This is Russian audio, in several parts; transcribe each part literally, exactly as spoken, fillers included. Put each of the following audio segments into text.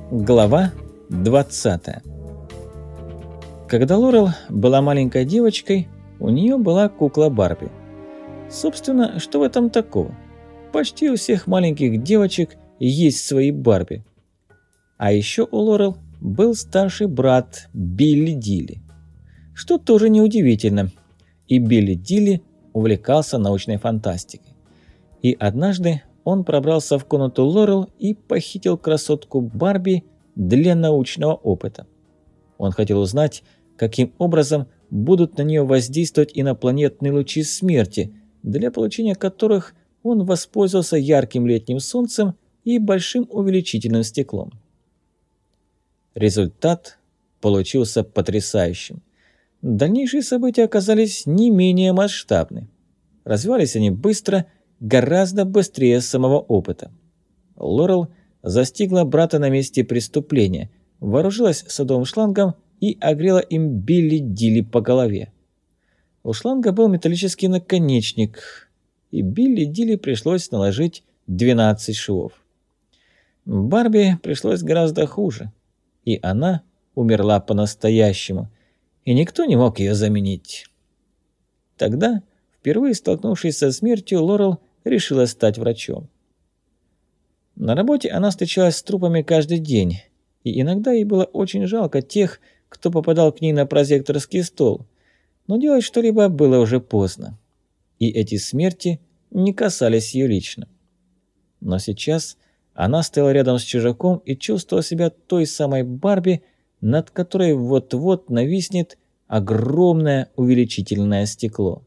Глава двадцатая. Когда Лорел была маленькой девочкой, у нее была кукла Барби. Собственно, что в этом такого? Почти у всех маленьких девочек есть свои Барби. А еще у Лорел был старший брат Билли Дилли, что тоже неудивительно. И Билли Дилли увлекался научной фантастикой. И однажды он пробрался в комнату Лорел и похитил красотку Барби для научного опыта. Он хотел узнать, каким образом будут на нее воздействовать инопланетные лучи смерти, для получения которых он воспользовался ярким летним солнцем и большим увеличительным стеклом. Результат получился потрясающим. Дальнейшие события оказались не менее масштабны. Развивались они быстро, гораздо быстрее самого опыта. Лорел застигла брата на месте преступления, вооружилась садовым шлангом и огрела им Билли Дилли по голове. У шланга был металлический наконечник, и Билли Дилли пришлось наложить двенадцать швов. Барби пришлось гораздо хуже, и она умерла по-настоящему, и никто не мог ее заменить. Тогда, впервые столкнувшись со смертью, Лорел решила стать врачом. На работе она встречалась с трупами каждый день, и иногда ей было очень жалко тех, кто попадал к ней на прозекторский стол, но делать что-либо было уже поздно. И эти смерти не касались ее лично. Но сейчас она стояла рядом с чужаком и чувствовала себя той самой Барби, над которой вот-вот нависнет огромное увеличительное стекло.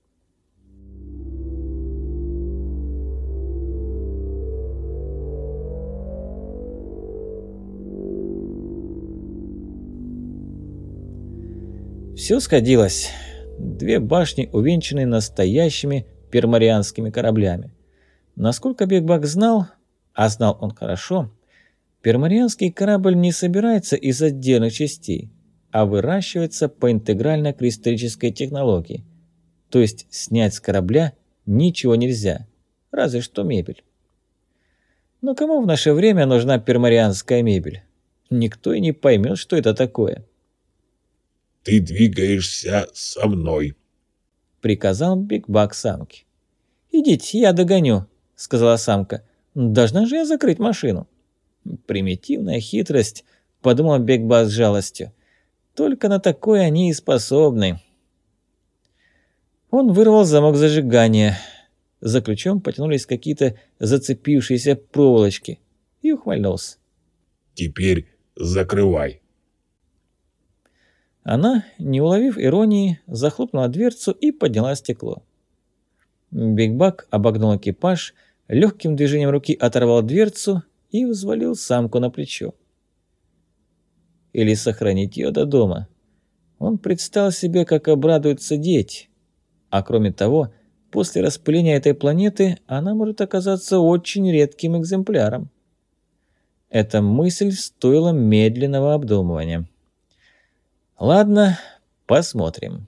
Все сходилось. Две башни, увенчанные настоящими пермарианскими кораблями. Насколько Биг-Баг знал, а знал он хорошо, пермарианский корабль не собирается из отдельных частей, а выращивается по интегрально-кристаллической технологии. То есть снять с корабля ничего нельзя, разве что мебель. Но кому в наше время нужна пермарианская мебель? Никто и не поймет, что это такое. «Ты двигаешься со мной», — приказал Биг-Баг самке. «Идите, я догоню», — сказала самка. «Должна же я закрыть машину». «Примитивная хитрость», — подумал Биг-Баг с жалостью. «Только на такое они и способны». Он вырвал замок зажигания. За ключом потянулись какие-то зацепившиеся проволочки. И ухмыльнулся. «Теперь закрывай». Она, не уловив иронии, захлопнула дверцу и подняла стекло. Биг-Баг обогнул экипаж, легким движением руки оторвал дверцу и взвалил самку на плечо. Или сохранить ее до дома. Он представил себе, как обрадуются дети. А кроме того, после распыления этой планеты она может оказаться очень редким экземпляром. Эта мысль стоила медленного обдумывания. Ладно, посмотрим.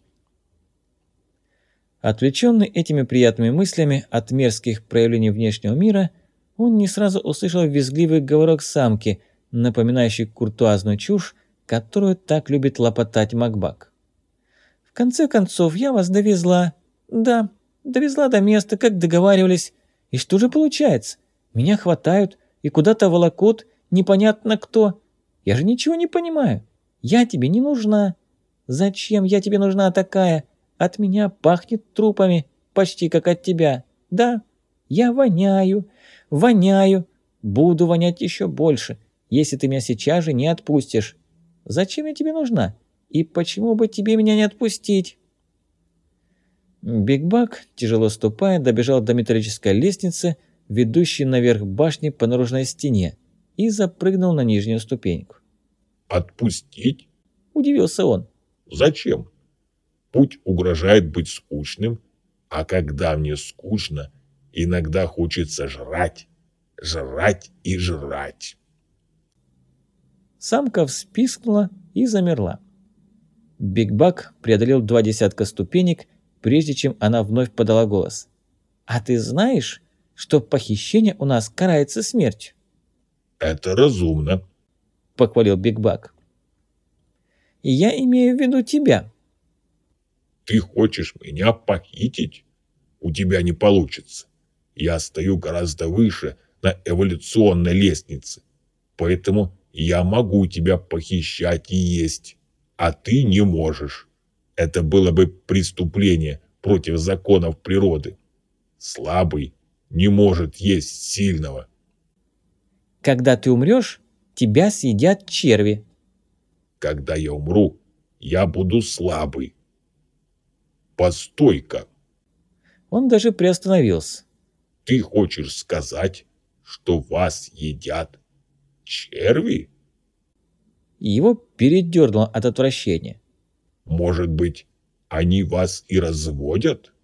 Отвлеченный этими приятными мыслями от мерзких проявлений внешнего мира, он не сразу услышал визгливый говорок самки, напоминающий куртуазную чушь, которую так любит лопотать Макбак. «В конце концов, я вас довезла. Да, довезла до места, как договаривались. И что же получается? Меня хватают и куда-то волокут непонятно кто. Я же ничего не понимаю. Я тебе не нужна. Зачем я тебе нужна такая? От меня пахнет трупами, почти как от тебя. Да, я воняю, воняю, буду вонять еще больше, если ты меня сейчас же не отпустишь. Зачем я тебе нужна? И почему бы тебе меня не отпустить?» Биг-Баг, тяжело ступая, добежал до металлической лестницы, ведущей наверх башни по наружной стене, и запрыгнул на нижнюю ступеньку. «Отпустить?» – удивился он. «Зачем? Путь угрожает быть скучным, а когда мне скучно, иногда хочется жрать, жрать и жрать». Самка вспискнула и замерла. Биг-Баг преодолел два десятка ступенек, прежде чем она вновь подала голос. «А ты знаешь, что похищение у нас карается смертью?» «Это разумно». – похвалил Биг Бак. «Я имею в виду тебя». «Ты хочешь меня похитить? У тебя не получится. Я стою гораздо выше на эволюционной лестнице, поэтому я могу тебя похищать и есть, а ты не можешь. Это было бы преступление против законов природы. Слабый не может есть сильного». «Когда ты умрешь, тебя съедят черви». «Когда я умру, я буду слабый». «Постой-ка, Он даже приостановился. ты хочешь сказать, что вас едят черви? Его передернуло от отвращения. Может быть, они вас и разводят?»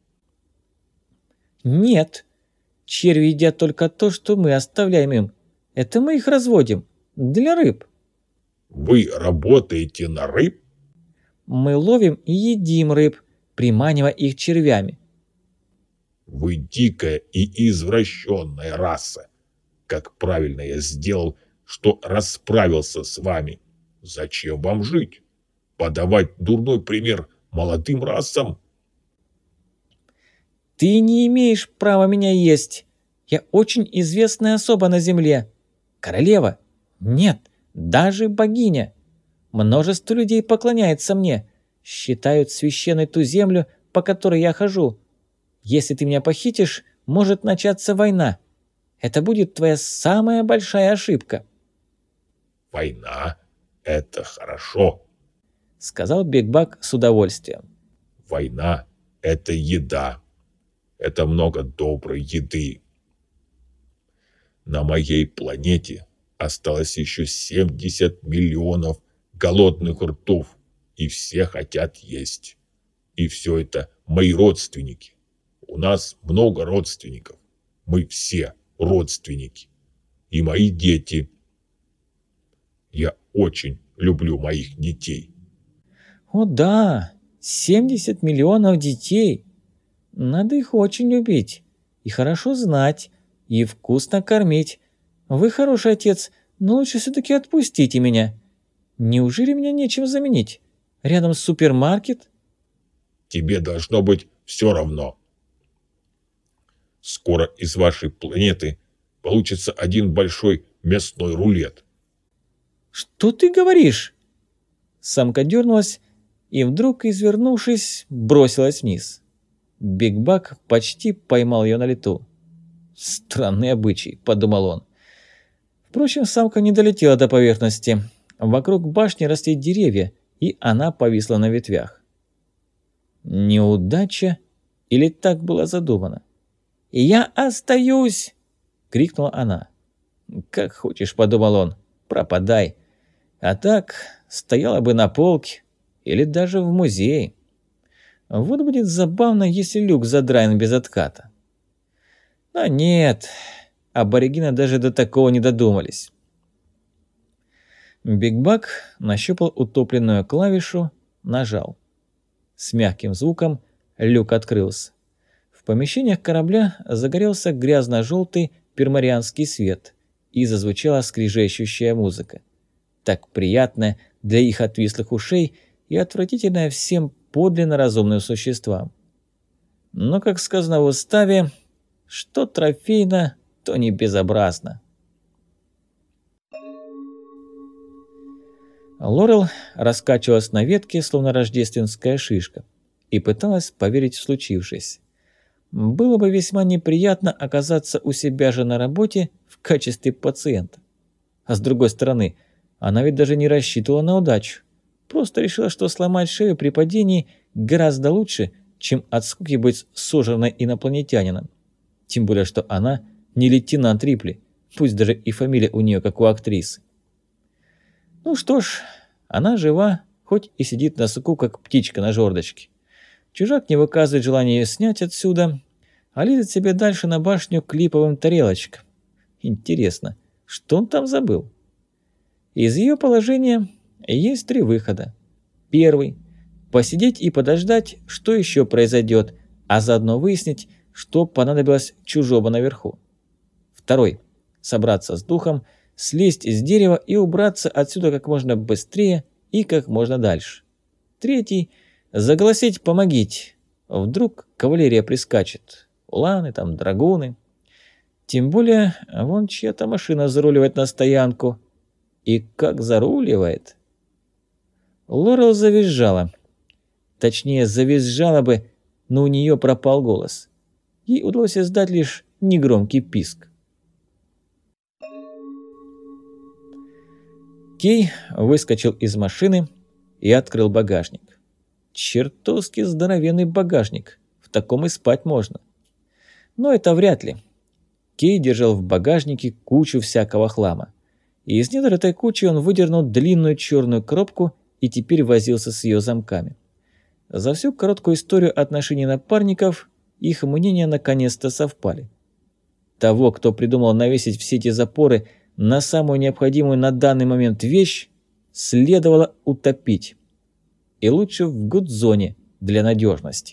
«Нет, черви едят только то, что мы оставляем им. Это мы их разводим. Для рыб. «Вы работаете на рыб?» Мы ловим и едим рыб, приманивая их червями». «Вы дикая и извращенная раса. Как правильно я сделал, что расправился с вами. Зачем вам жить? Подавать дурной пример молодым расам?» «Ты не имеешь права меня есть. Я очень известная особа на земле. Королева? Нет, даже богиня. Множество людей поклоняется мне, считают священной ту землю, по которой я хожу. Если ты меня похитишь, может начаться война. Это будет твоя самая большая ошибка». «Война — это хорошо. — сказал Биг Бак с удовольствием. Война — это еда. Это много доброй еды. На моей планете осталось еще семьдесят миллионов голодных ртов, и все хотят есть. И все это мои родственники. У нас много родственников. Мы все родственники. И мои дети. Я очень люблю моих детей». «О да, семьдесят миллионов детей. Надо их очень любить, и хорошо знать, и вкусно кормить. Вы хороший отец, но лучше все-таки отпустите меня. Неужели меня нечем заменить? Рядом супермаркет?» «Тебе должно быть все равно. Скоро из вашей планеты получится один большой мясной рулет». «Что ты говоришь?» Самка дернулась и вдруг, извернувшись, бросилась вниз. Биг Бак почти поймал ее на лету. «Странный обычай», — подумал он. Впрочем, самка не долетела до поверхности. Вокруг башни росли деревья, и она повисла на ветвях. Неудача или так было задумано? «Я остаюсь!» — крикнула она. «Как хочешь», — подумал он, — «пропадай. А так стояла бы на полке или даже в музее. Вот будет забавно, если люк задраен без отката». Но нет, аборигены даже до такого не додумались. Биг Бак нащупал утопленную клавишу, нажал. С мягким звуком люк открылся. В помещениях корабля загорелся грязно-желтый пермарианский свет, и зазвучала скрижещущая музыка. Так приятная для их отвислых ушей и отвратительная всем подлинно разумным существам. Но, как сказано в уставе, что трофейно, то не безобразно. Лорел раскачивалась на ветке, словно рождественская шишка, и пыталась поверить в случившееся. Было бы весьма неприятно оказаться у себя же на работе в качестве пациента. А с другой стороны, она ведь даже не рассчитывала на удачу. Просто решила, что сломать шею при падении гораздо лучше, чем от скуки быть сожранной инопланетянином. Тем более, что она не лейтенант Рипли, пусть даже и фамилия у нее как у актрисы. Ну что ж, она жива, хоть и сидит на суку, как птичка на жердочке. Чужак не выказывает желания ее снять отсюда, а лезет себе дальше на башню к липовым тарелочкам. Интересно, что он там забыл? Из ее положения есть три выхода. Первый – посидеть и подождать, что еще произойдет, а заодно выяснить, что понадобилось чужого наверху. Второй – собраться с духом, слезть с дерева и убраться отсюда как можно быстрее и как можно дальше. Третий – загласить «помогите». Вдруг кавалерия прискачет. Уланы там, драгуны. Тем более, вон чья-то машина заруливает на стоянку. И как заруливает. Лорел завизжала. Точнее, завизжала бы, но у нее пропал голос. Ей удалось издать лишь негромкий писк. Кей выскочил из машины и открыл багажник. Чертовски здоровенный багажник. В таком и спать можно. Но это вряд ли. Кей держал в багажнике кучу всякого хлама. И из недр этой кучи он выдернул длинную черную коробку и теперь возился с ее замками. За всю короткую историю отношений напарников их мнения наконец-то совпали. Того, кто придумал навесить все эти запоры на самую необходимую на данный момент вещь, следовало утопить. И лучше в гудзоне для надежности.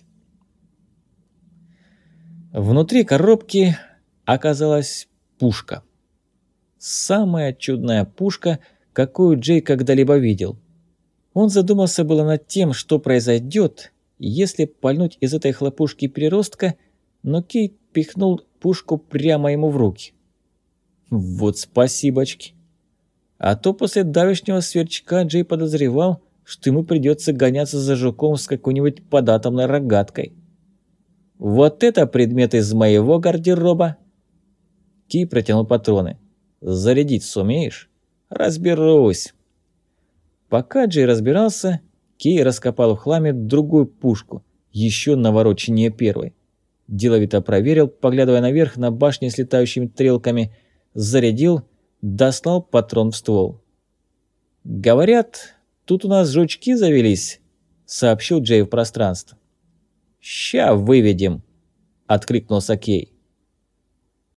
Внутри коробки оказалась пушка. Самая чудная пушка, какую Джей когда-либо видел. Он задумался было над тем, что произойдет, если пальнуть из этой хлопушки переростка, но Кей пихнул пушку прямо ему в руки. Вот спасибочки. А то после давешнего сверчка Джей подозревал, что ему придется гоняться за жуком с какой-нибудь податомной рогаткой. Вот это предмет из моего гардероба. Кей протянул патроны. Зарядить сумеешь? Разберусь. Пока Джей разбирался, Кей раскопал в хламе другую пушку, еще навороченнее первой. Деловито проверил, поглядывая наверх на башни с летающими стрелками, зарядил, дослал патрон в ствол. «Говорят, тут у нас жучки завелись», — сообщил Джей в пространство. «Ща выведем», — откликнулся Кей.